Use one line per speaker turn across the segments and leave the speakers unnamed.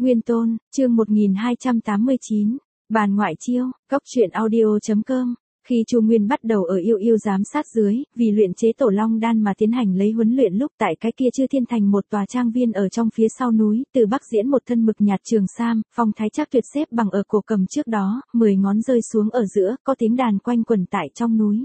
Nguyên Tôn, chương 1289, bàn ngoại chiêu, góc truyện audio.com. Khi Chu Nguyên bắt đầu ở yêu yêu giám sát dưới, vì luyện chế tổ long đan mà tiến hành lấy huấn luyện lúc tại cái kia Chư Thiên Thành một tòa trang viên ở trong phía sau núi, Từ Bắc diễn một thân mực nhạt trường sam, phong thái chắc tuyệt xếp bằng ở cổ cầm trước đó, 10 ngón rơi xuống ở giữa, có tiếng đàn quanh quẩn tại trong núi.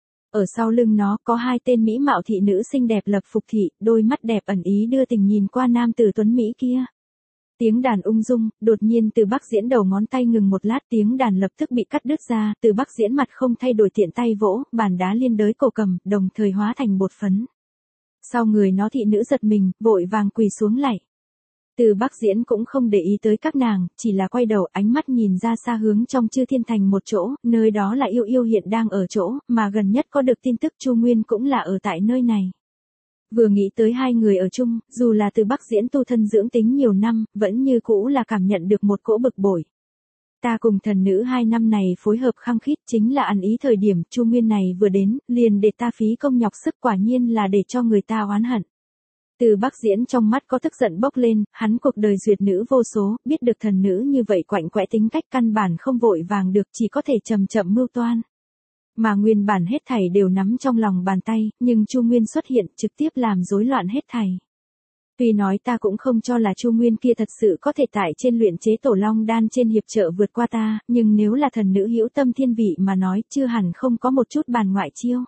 Ở sau lưng nó có hai tên mỹ mạo thị nữ xinh đẹp lập phục thị, đôi mắt đẹp ẩn ý đưa tình nhìn qua nam tử tuấn Mỹ kia. Tiếng đàn ung dung, đột nhiên Từ Bắc diễn đầu ngón tay ngừng một lát, tiếng đàn lập tức bị cắt đứt ra, Từ Bắc diễn mặt không thay đổi tiện tay vỗ, bàn đá liên đới cổ cầm, đồng thời hóa thành bột phấn. Sau người nó thị nữ giật mình, vội vàng quỳ xuống lạy. Từ Bắc diễn cũng không để ý tới các nàng, chỉ là quay đầu ánh mắt nhìn ra xa hướng trong Chư Thiên Thành một chỗ, nơi đó là yêu yêu hiện đang ở chỗ, mà gần nhất có được tin tức Chu Nguyên cũng là ở tại nơi này. Vừa nghĩ tới hai người ở chung, dù là Từ Bắc diễn tu thân dưỡng tính nhiều năm, vẫn như cũ là cảm nhận được một cỗ bực bội. Ta cùng thần nữ 2 năm này phối hợp khăng khít, chính là ăn ý thời điểm Chu Nguyên này vừa đến, liền để ta phí công nhọc sức, quả nhiên là để cho người ta oán hận. Từ Bắc diễn trong mắt có tức giận bốc lên, hắn cuộc đời duyệt nữ vô số, biết được thần nữ như vậy quạnh quẽ tính cách căn bản không vội vàng được, chỉ có thể chậm chậm mưu toan. Mà nguyên bản hết thảy đều nắm trong lòng bàn tay, nhưng Chu Nguyên xuất hiện trực tiếp làm rối loạn hết thảy. Tuy nói ta cũng không cho là Chu Nguyên kia thật sự có thể tại trên luyện chế tổ long đan trên hiệp trợ vượt qua ta, nhưng nếu là thần nữ hữu tâm thiên vị mà nói, chưa hẳn không có một chút bàn ngoại chiêu.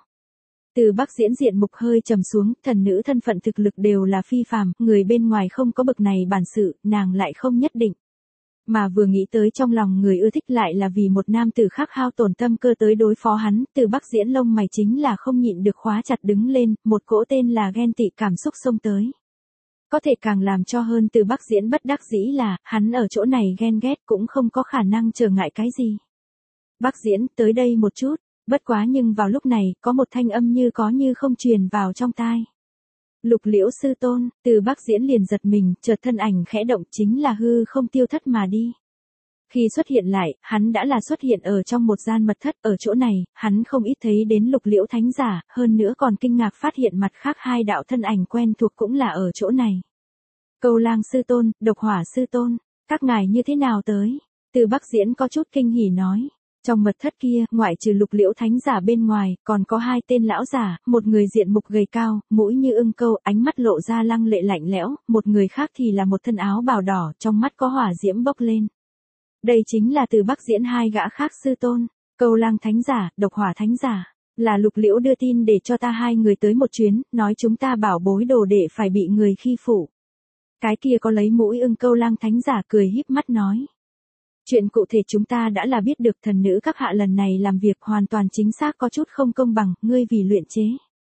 Từ Bắc diễn diện mục hơi trầm xuống, thần nữ thân phận thực lực đều là phi phàm, người bên ngoài không có bực này bản sự, nàng lại không nhất định. Mà vừa nghĩ tới trong lòng người ưa thích lại là vì một nam tử khác hao tổn tâm cơ tới đối phó hắn, Từ Bắc diễn lông mày chính là không nhịn được khóa chặt đứng lên, một cỗ tên là ghen tị cảm xúc xông tới. Có thể càng làm cho hơn Từ Bắc diễn bất đắc dĩ là, hắn ở chỗ này ghen ghét cũng không có khả năng trở ngại cái gì. Bắc diễn, tới đây một chút, bất quá nhưng vào lúc này, có một thanh âm như có như không truyền vào trong tai. Lục Liễu sư tôn, Từ Bắc diễn liền giật mình, chợt thân ảnh khẽ động chính là hư không tiêu thất mà đi. Khi xuất hiện lại, hắn đã là xuất hiện ở trong một gian mật thất, ở chỗ này, hắn không ít thấy đến Lục Liễu thánh giả, hơn nữa còn kinh ngạc phát hiện mặt khác hai đạo thân ảnh quen thuộc cũng là ở chỗ này. Câu Lang sư tôn, Độc Hỏa sư tôn, các ngài như thế nào tới? Từ Bắc diễn có chút kinh hỉ nói. Trong mật thất kia, ngoại trừ Lục Liễu thánh giả bên ngoài, còn có hai tên lão giả, một người diện mục gầy cao, mũi như ưng câu, ánh mắt lộ ra lăng lệ lạnh lẽo, một người khác thì là một thân áo bào đỏ, trong mắt có hỏa diễm bốc lên. Đây chính là Từ Bắc diễn hai gã khác sư tôn, Câu Lang thánh giả, Độc Hỏa thánh giả, là Lục Liễu đưa tin để cho ta hai người tới một chuyến, nói chúng ta bảo bối đồ đệ phải bị người khi phụ. Cái kia có lấy mũi ưng Câu Lang thánh giả cười híp mắt nói. Chuyện cụ thể chúng ta đã là biết được, thần nữ các hạ lần này làm việc hoàn toàn chính xác có chút không công bằng, ngươi vì luyện chế.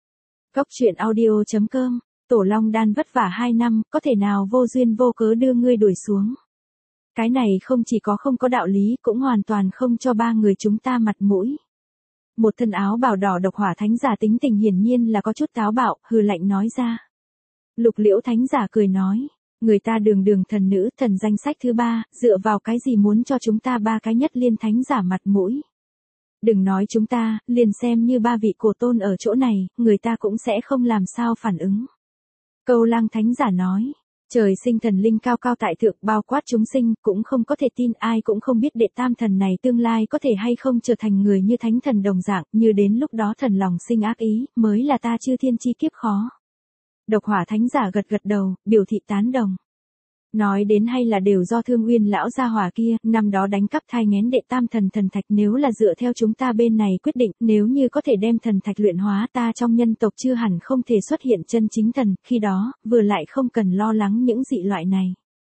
Góc truyện audio.com, tổ long đan vất vả 2 năm, có thể nào vô duyên vô cớ đưa ngươi đuổi xuống. Cái này không chỉ có không có đạo lý, cũng hoàn toàn không cho ba người chúng ta mặt mũi. Một thân áo bào đỏ Độc Hỏa thánh giả tính tình hiển nhiên là có chút táo bạo, hừ lạnh nói ra. Lục Liễu thánh giả cười nói. Người ta đường đường thần nữ, thần danh sách thứ 3, dựa vào cái gì muốn cho chúng ta ba cái nhất liên thánh giả mặt mũi. Đừng nói chúng ta, liền xem như ba vị cổ tôn ở chỗ này, người ta cũng sẽ không làm sao phản ứng. Câu Lang thánh giả nói, trời sinh thần linh cao cao tại thượng bao quát chúng sinh, cũng không có thể tin, ai cũng không biết đệ tam thần này tương lai có thể hay không trở thành người như thánh thần đồng dạng, như đến lúc đó thần lòng sinh ác ý, mới là ta Chư Thiên chi kiếp khó. Độc Hỏa thánh giả gật gật đầu, biểu thị tán đồng. Nói đến hay là đều do Thương Uyên lão gia hỏa kia, năm đó đánh cắp thai nghén đệ tam thần thần thạch, nếu là dựa theo chúng ta bên này quyết định, nếu như có thể đem thần thạch luyện hóa, ta trong nhân tộc chưa hẳn không thể xuất hiện chân chính thần, khi đó, vừa lại không cần lo lắng những dị loại này.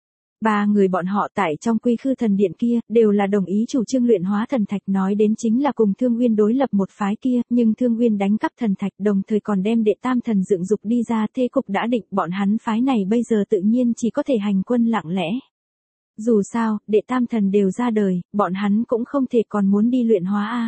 Ba người bọn họ tại trong Quy Khư thần điện kia, đều là đồng ý chủ trương luyện hóa thần thạch, nói đến chính là cùng Thương Uyên đối lập một phái kia, nhưng Thương Uyên đánh cắp thần thạch đồng thời còn đem đệ tam thần dựng dục đi ra, thế cục đã định, bọn hắn phái này bây giờ tự nhiên chỉ có thể hành quân lặng lẽ. Dù sao, đệ tam thần đều ra đời, bọn hắn cũng không thể còn muốn đi luyện hóa a.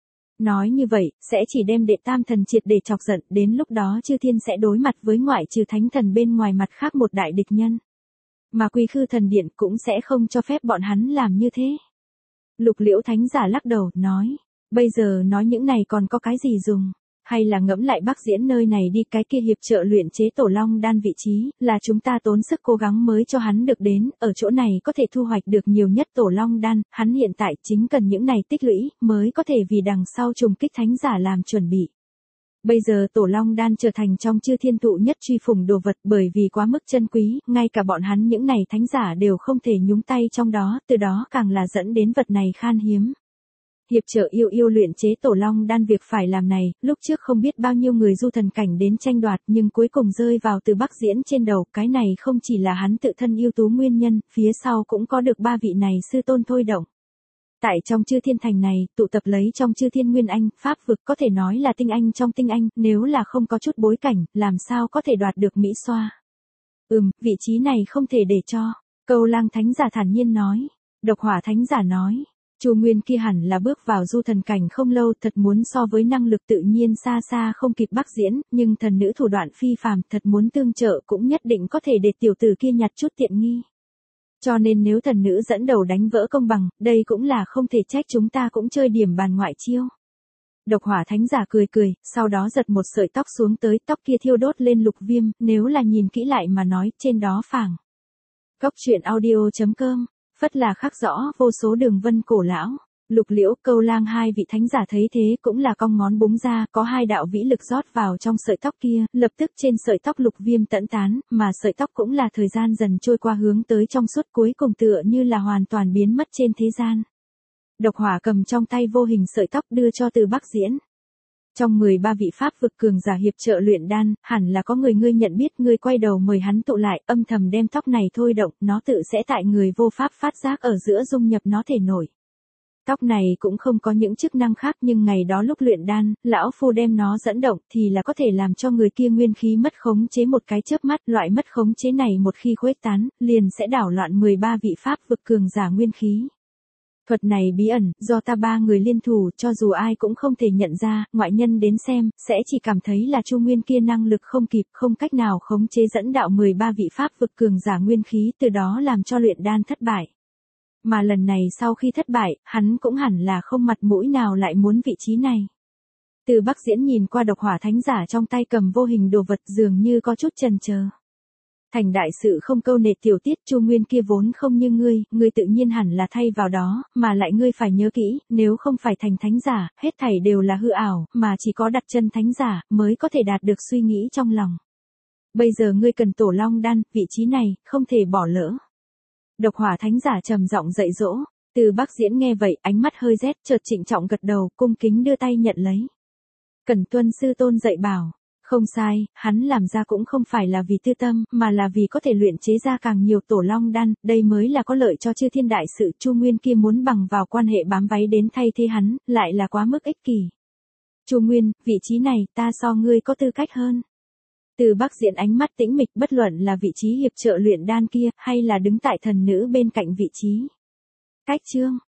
Nói như vậy, sẽ chỉ đem đệ tam thần triệt để chọc giận, đến lúc đó Chư Thiên sẽ đối mặt với ngoại trừ thánh thần bên ngoài mặt khác một đại địch nhân. Mà Quy Khư thần điện cũng sẽ không cho phép bọn hắn làm như thế. Lục Liễu thánh giả lắc đầu, nói, bây giờ nói những này còn có cái gì dùng. Hay là ngẫm lại Bắc Diễn nơi này đi, cái kia hiệp trợ luyện chế tổ long đan vị trí, là chúng ta tốn sức cố gắng mới cho hắn được đến, ở chỗ này có thể thu hoạch được nhiều nhất tổ long đan, hắn hiện tại chính cần những này tích lũy, mới có thể vì đằng sau trùng kích thánh giả làm chuẩn bị. Bây giờ tổ long đan trở thành trong chư thiên thụ nhất truy phủng đồ vật, bởi vì quá mức chân quý, ngay cả bọn hắn những này thánh giả đều không thể nhúng tay trong đó, từ đó càng là dẫn đến vật này khan hiếm. Hiệp trợ yêu luyện chế tổ long đan, việc phải làm này, lúc trước không biết bao nhiêu người du thần cảnh đến tranh đoạt, nhưng cuối cùng rơi vào từ Bắc Diễn trên đầu, cái này không chỉ là hắn tự thân ưu tú nguyên nhân, phía sau cũng có được ba vị này sư tôn thôi động. Tại trong chư thiên thành này, tụ tập lấy trong chư thiên nguyên anh, pháp vực có thể nói là tinh anh trong tinh anh, nếu là không có chút bối cảnh, làm sao có thể đoạt được mỹ xoa. Vị trí này không thể để cho. Câu Lang thánh giả thản nhiên nói. Độc Hỏa thánh giả nói. Chu Nguyên kia hẳn là bước vào du thần cảnh không lâu, thật muốn so với năng lực tự nhiên xa xa không kịp Bắc Diễn, nhưng thần nữ thủ đoạn phi phàm, thật muốn tương trợ cũng nhất định có thể để tiểu tử kia nhặt chút tiện nghi. Cho nên nếu thần nữ dẫn đầu đánh vỡ công bằng, đây cũng là không thể trách chúng ta cũng chơi điểm bàn ngoại chiêu. Độc Hỏa thánh giả cười cười, sau đó giật một sợi tóc xuống tới, tóc kia thiêu đốt lên lục viêm, nếu là nhìn kỹ lại mà nói, trên đó phảng. Cốc truyện audio.com, phất là khắc rõ vô số đường vân cổ lão. Lục Liễu, Câu Lang hai vị thánh giả thấy thế cũng là cong ngón búng ra, có hai đạo vĩ lực rót vào trong sợi tóc kia, lập tức trên sợi tóc lục viêm tẫn tán, mà sợi tóc cũng là thời gian dần trôi qua hướng tới trong suốt, cuối cùng tựa như là hoàn toàn biến mất trên thế gian. Độc Hỏa cầm trong tay vô hình sợi tóc đưa cho Từ Bắc Diễn. Trong 13 vị pháp vực cường giả hiệp trợ luyện đan, hẳn là có người ngươi nhận biết, ngươi quay đầu mời hắn tụ lại, âm thầm đem tóc này thôi động, nó tự sẽ tại người vô pháp phát giác ở giữa dung nhập nó thể nổi. Tóc này cũng không có những chức năng khác, nhưng ngày đó lúc luyện đan, lão phu đem nó dẫn động thì là có thể làm cho người kia nguyên khí mất khống chế một cái chớp mắt, loại mất khống chế này một khi khuếch tán, liền sẽ đảo loạn 13 vị pháp vực cường giả nguyên khí. Thuật này bí ẩn, do ta ba người liên thủ, cho dù ai cũng không thể nhận ra, ngoại nhân đến xem, sẽ chỉ cảm thấy là Chu Nguyên kia năng lực không kịp, không cách nào khống chế dẫn đạo 13 vị pháp vực cường giả nguyên khí, từ đó làm cho luyện đan thất bại. Mà lần này sau khi thất bại, hắn cũng hẳn là không mặt mũi nào lại muốn vị trí này. Từ Bắc Diễn nhìn qua Độc Hỏa thánh giả trong tay cầm vô hình đồ vật, dường như có chút chần chờ. Thành đại sự không câu nệ tiểu tiết, Chu Nguyên kia vốn không như ngươi tự nhiên hẳn là thay vào đó, mà lại ngươi phải nhớ kỹ, nếu không phải thành thánh giả, hết thảy đều là hư ảo, mà chỉ có đặt chân thánh giả, mới có thể đạt được suy nghĩ trong lòng. Bây giờ ngươi cần tổ long đan, vị trí này, không thể bỏ lỡ. Độc Hỏa thánh giả trầm giọng dạy dỗ. Từ Bắc Diễn nghe vậy, ánh mắt hơi rét, chợt trịnh trọng gật đầu, cung kính đưa tay nhận lấy. Cẩn tuân sư tôn dạy bảo. Không sai, hắn làm ra cũng không phải là vì tư tâm, mà là vì có thể luyện chế ra càng nhiều tổ long đan, đây mới là có lợi cho chư thiên đại sự. Chu Nguyên kia muốn bằng vào quan hệ bám váy đến thay thế hắn, lại là quá mức ích kỷ. Chu Nguyên, vị trí này, ta so ngươi có tư cách hơn. Từ Bắc Diễn ánh mắt tĩnh mịch, bất luận là vị trí hiệp trợ luyện đan kia, hay là đứng tại thần nữ bên cạnh vị trí. Cách chương.